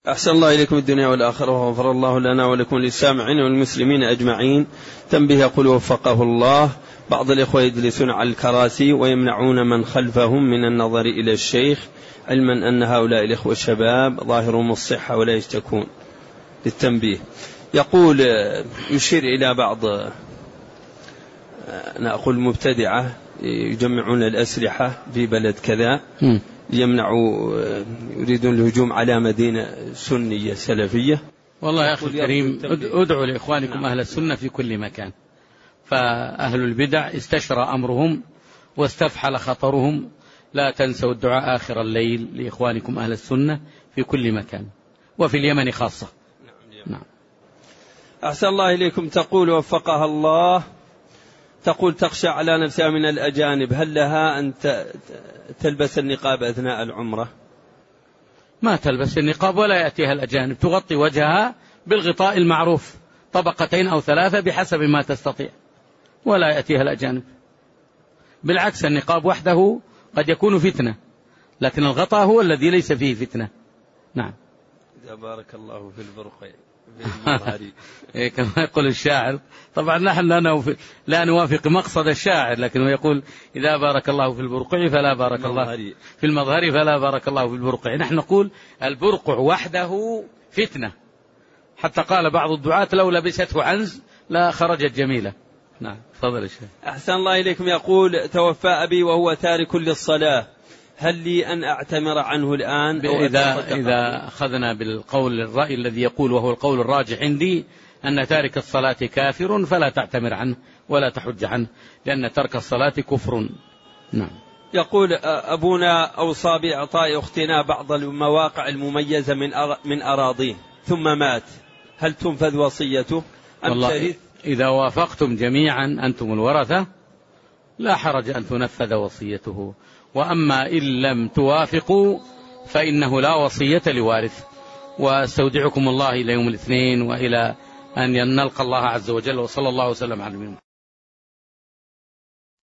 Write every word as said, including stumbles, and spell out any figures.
أحسن الله إليكم الدنيا والآخرة وغفر الله لنا ولكم للسامعين والمسلمين أجمعين. تنبيه يقول وفقه الله: بعض الإخوة يجلسون على الكراسي ويمنعون من خلفهم من النظر إلى الشيخ، علما أن هؤلاء الإخوة الشباب ظاهرهم الصحة ولا يشتكون. للتنبيه يقول يشير إلى بعض أنا أقول مبتدعة يجمعون الأسلحة في بلد كذا يمنعوا، يريدون الهجوم على مدينة سنية سلفية. والله يا أخي الكريم، ادعوا لإخوانكم أهل السنة في كل مكان، فأهل البدع استشرى أمرهم واستفحل خطرهم. لا تنسوا الدعاء آخر الليل لإخوانكم أهل السنة في كل مكان وفي اليمن خاصة. نعم. أحسن الله إليكم. تقول وفقها الله، تقول تخشى على نفسها من الأجانب، هل لها أن تلبس النقاب أثناء العمرة؟ ما تلبس النقاب ولا يأتيها الأجانب، تغطي وجهها بالغطاء المعروف طبقتين أو ثلاثة بحسب ما تستطيع، ولا يأتيها الأجانب. بالعكس النقاب وحده قد يكون فتنة، لكن الغطاء هو الذي ليس فيه فتنة. نعم. إذا بارك الله في البرقع كما يقول الشاعر. طبعا نحن لا نوافق مقصد الشاعر، لكنه يقول إذا بارك الله في البرقع فلا بارك الله في المظهر فلا بارك الله في البرقع. نحن نقول البرقع وحده فتنة، حتى قال بعض الدعاة لو لبسته عنز لا خرجت جميلة. نعم تفضل الشيخ. أحسن الله إليكم. يقول توفى أبي وهو تارك للصلاة، هل لي أن أعتمر عنه الآن؟ أو إذا, إذا أخذنا بالقول الرأي الذي يقول وهو القول الراجح عندي أن تارك الصلاة كافر فلا تعتمر عنه ولا تحج عنه، لأن ترك الصلاة كفر. نعم. يقول أبونا أوصى بإعطاء أختنا بعض المواقع المميزة من من أراضيه ثم مات، هل تنفذ وصيته أم ترث؟ إذا وافقتم جميعا أنتم الورثة لا حرج أن تنفذ وصيته، وأما إن لم توافقوا فإنه لا وصية لوارث. واستودعكم الله إلى يوم الاثنين وإلى أن نلقى الله عز وجل، وصلى الله وسلم على المؤمنين.